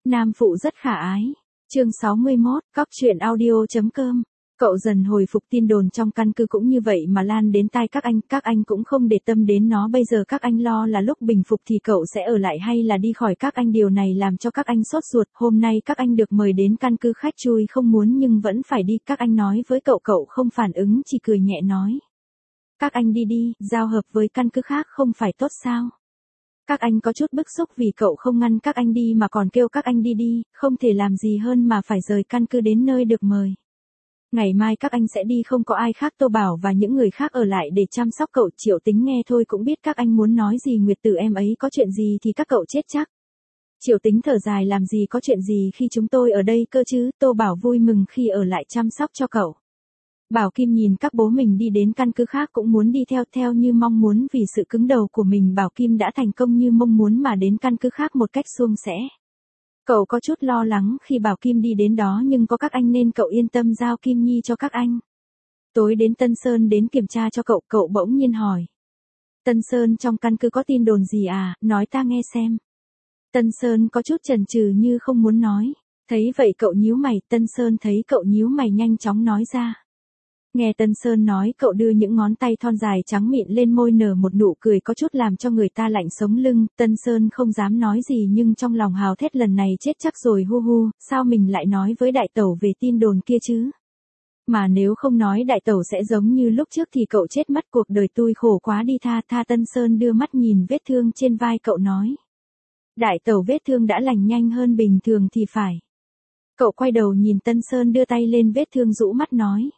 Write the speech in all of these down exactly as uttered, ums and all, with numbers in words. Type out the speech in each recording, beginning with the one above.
Nam phụ rất khả ái. Chương sáu mươi mốt, cóc truyện audio.com. Cậu dần hồi phục tin đồn trong căn cứ cũng như vậy mà lan đến tai các anh, các anh cũng không để tâm đến nó, bây giờ các anh lo là lúc bình phục thì cậu sẽ ở lại hay là đi khỏi, các anh điều này làm cho các anh sốt ruột. Hôm nay các anh được mời đến căn cứ khách chui không muốn nhưng vẫn phải đi, các anh nói với cậu, cậu không phản ứng chỉ cười nhẹ nói. Các anh đi đi, giao hợp với căn cứ khác không phải tốt sao? Các anh có chút bức xúc vì cậu không ngăn các anh đi mà còn kêu các anh đi đi, không thể làm gì hơn mà phải rời căn cứ đến nơi được mời. Ngày mai các anh sẽ đi, không có ai khác, Tô Bảo và những người khác ở lại để chăm sóc cậu. Triệu Tính nghe thôi cũng biết các anh muốn nói gì. Nguyệt Tử em ấy có chuyện gì thì các cậu chết chắc. Triệu Tính thở dài, làm gì có chuyện gì khi chúng tôi ở đây cơ chứ. Tô Bảo vui mừng khi ở lại chăm sóc cho cậu. Bảo Kim nhìn các bố mình đi đến căn cứ khác cũng muốn đi theo theo như mong muốn, vì sự cứng đầu của mình Bảo Kim đã thành công như mong muốn mà đến căn cứ khác một cách suôn sẻ. Cậu có chút lo lắng khi Bảo Kim đi đến đó nhưng có các anh nên cậu yên tâm giao Kim Nhi cho các anh. Tối đến Tân Sơn đến kiểm tra cho cậu, cậu bỗng nhiên hỏi. Tân Sơn, trong căn cứ có tin đồn gì à, nói ta nghe xem. Tân Sơn có chút chần chừ như không muốn nói. Thấy vậy cậu nhíu mày, Tân Sơn thấy cậu nhíu mày nhanh chóng nói ra. Nghe Tân Sơn nói, cậu đưa những ngón tay thon dài trắng mịn lên môi nở một nụ cười có chút làm cho người ta lạnh sống lưng. Tân Sơn không dám nói gì nhưng trong lòng hào thét lần này chết chắc rồi, hu hu, sao mình lại nói với đại tẩu về tin đồn kia chứ? Mà nếu không nói đại tẩu sẽ giống như lúc trước thì cậu chết mất, cuộc đời tôi khổ quá đi, tha tha. Tân Sơn đưa mắt nhìn vết thương trên vai cậu nói. Đại tẩu vết thương đã lành nhanh hơn bình thường thì phải. Cậu quay đầu nhìn Tân Sơn đưa tay lên vết thương rũ mắt nói.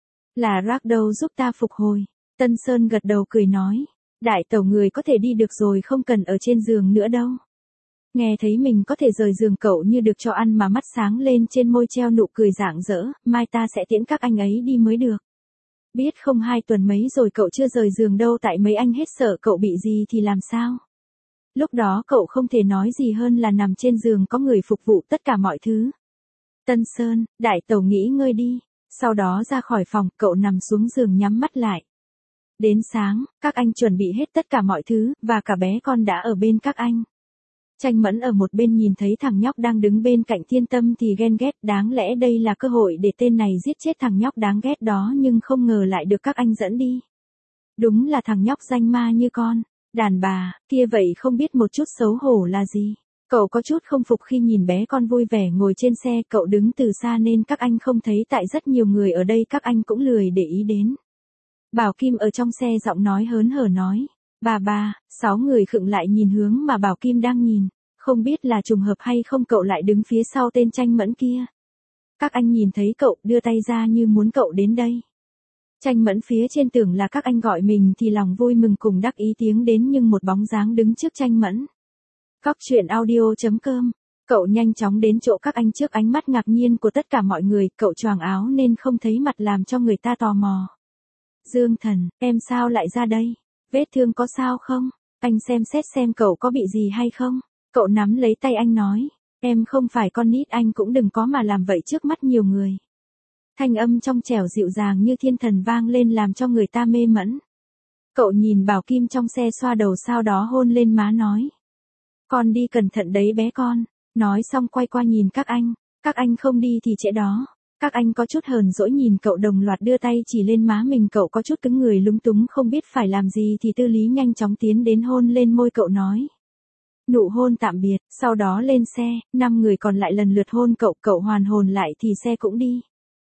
Là rác đâu giúp ta phục hồi. Tân Sơn gật đầu cười nói. Đại tẩu người có thể đi được rồi, không cần ở trên giường nữa đâu. Nghe thấy mình có thể rời giường cậu như được cho ăn mà mắt sáng lên, trên môi treo nụ cười rạng rỡ. Mai ta sẽ tiễn các anh ấy đi mới được. Biết không, hai tuần mấy rồi cậu chưa rời giường đâu, tại mấy anh hết sợ cậu bị gì thì làm sao. Lúc đó cậu không thể nói gì hơn là nằm trên giường có người phục vụ tất cả mọi thứ. Tân Sơn, đại tẩu nghỉ ngơi đi. Sau đó ra khỏi phòng, cậu nằm xuống giường nhắm mắt lại. Đến sáng, các anh chuẩn bị hết tất cả mọi thứ, và cả bé con đã ở bên các anh. Tranh Mẫn ở một bên nhìn thấy thằng nhóc đang đứng bên cạnh Thiên Tâm thì ghen ghét, đáng lẽ đây là cơ hội để tên này giết chết thằng nhóc đáng ghét đó nhưng không ngờ lại được các anh dẫn đi. Đúng là thằng nhóc danh ma như con, đàn bà, kia vậy không biết một chút xấu hổ là gì. Cậu có chút không phục khi nhìn bé con vui vẻ ngồi trên xe, cậu đứng từ xa nên các anh không thấy, tại rất nhiều người ở đây các anh cũng lười để ý đến. Bảo Kim ở trong xe giọng nói hớn hở nói. Bà bà, sáu người khựng lại nhìn hướng mà Bảo Kim đang nhìn. Không biết là trùng hợp hay không cậu lại đứng phía sau tên Tranh Mẫn kia. Các anh nhìn thấy cậu đưa tay ra như muốn cậu đến đây. Tranh Mẫn phía trên tưởng là các anh gọi mình thì lòng vui mừng cùng đắc ý tiếng đến nhưng một bóng dáng đứng trước Tranh Mẫn. Cóc truyện audio.com. Cậu nhanh chóng đến chỗ các anh trước ánh mắt ngạc nhiên của tất cả mọi người, cậu choàng áo nên không thấy mặt làm cho người ta tò mò. Dương Thần, em sao lại ra đây? Vết thương có sao không? Anh xem xét xem cậu có bị gì hay không? Cậu nắm lấy tay anh nói. Em không phải con nít, anh cũng đừng có mà làm vậy trước mắt nhiều người. Thanh âm trong trẻo dịu dàng như thiên thần vang lên làm cho người ta mê mẩn. Cậu nhìn Bảo Kim trong xe xoa đầu sau đó hôn lên má nói. Con đi cẩn thận đấy bé con. Nói xong quay qua nhìn các anh. Các anh không đi thì trễ đó. Các anh có chút hờn dỗi nhìn cậu đồng loạt đưa tay chỉ lên má mình, cậu có chút cứng người lúng túng không biết phải làm gì thì Tư Lý nhanh chóng tiến đến hôn lên môi cậu nói. Nụ hôn tạm biệt, sau đó lên xe, năm người còn lại lần lượt hôn cậu, cậu hoàn hồn lại thì xe cũng đi.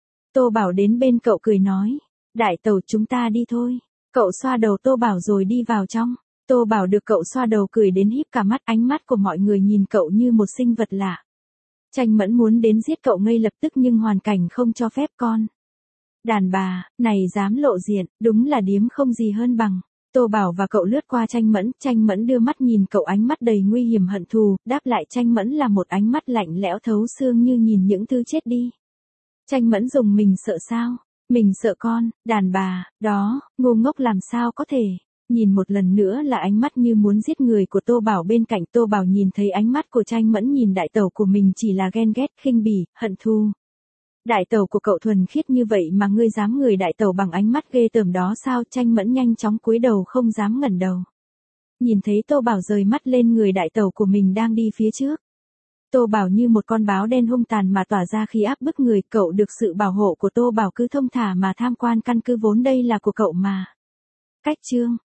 Tô Bảo đến bên cậu cười nói. Đại tẩu chúng ta đi thôi. Cậu xoa đầu Tô Bảo rồi đi vào trong. Tô Bảo được cậu xoa đầu cười đến híp cả mắt, ánh mắt của mọi người nhìn cậu như một sinh vật lạ. Tranh Mẫn muốn đến giết cậu ngay lập tức nhưng hoàn cảnh không cho phép con. Đàn bà, này dám lộ diện, đúng là điếm không gì hơn bằng. Tô Bảo và cậu lướt qua Tranh Mẫn, Tranh Mẫn đưa mắt nhìn cậu ánh mắt đầy nguy hiểm hận thù, đáp lại Tranh Mẫn là một ánh mắt lạnh lẽo thấu xương như nhìn những thứ chết đi. Tranh Mẫn dùng mình sợ sao? Mình sợ con, đàn bà, đó, ngu ngốc làm sao có thể. Nhìn một lần nữa là ánh mắt như muốn giết người của Tô Bảo bên cạnh. Tô Bảo nhìn thấy ánh mắt của Tranh Mẫn nhìn đại tẩu của mình chỉ là ghen ghét, khinh bỉ, hận thù. Đại tẩu của cậu thuần khiết như vậy mà ngươi dám người đại tẩu bằng ánh mắt ghê tởm đó sao? Tranh Mẫn nhanh chóng cúi đầu không dám ngẩng đầu. Nhìn thấy Tô Bảo rời mắt lên người đại tẩu của mình đang đi phía trước. Tô Bảo như một con báo đen hung tàn mà tỏa ra khí áp bức người, cậu được sự bảo hộ của Tô Bảo cứ thông thả mà tham quan căn cứ vốn đây là của cậu mà. Cách chương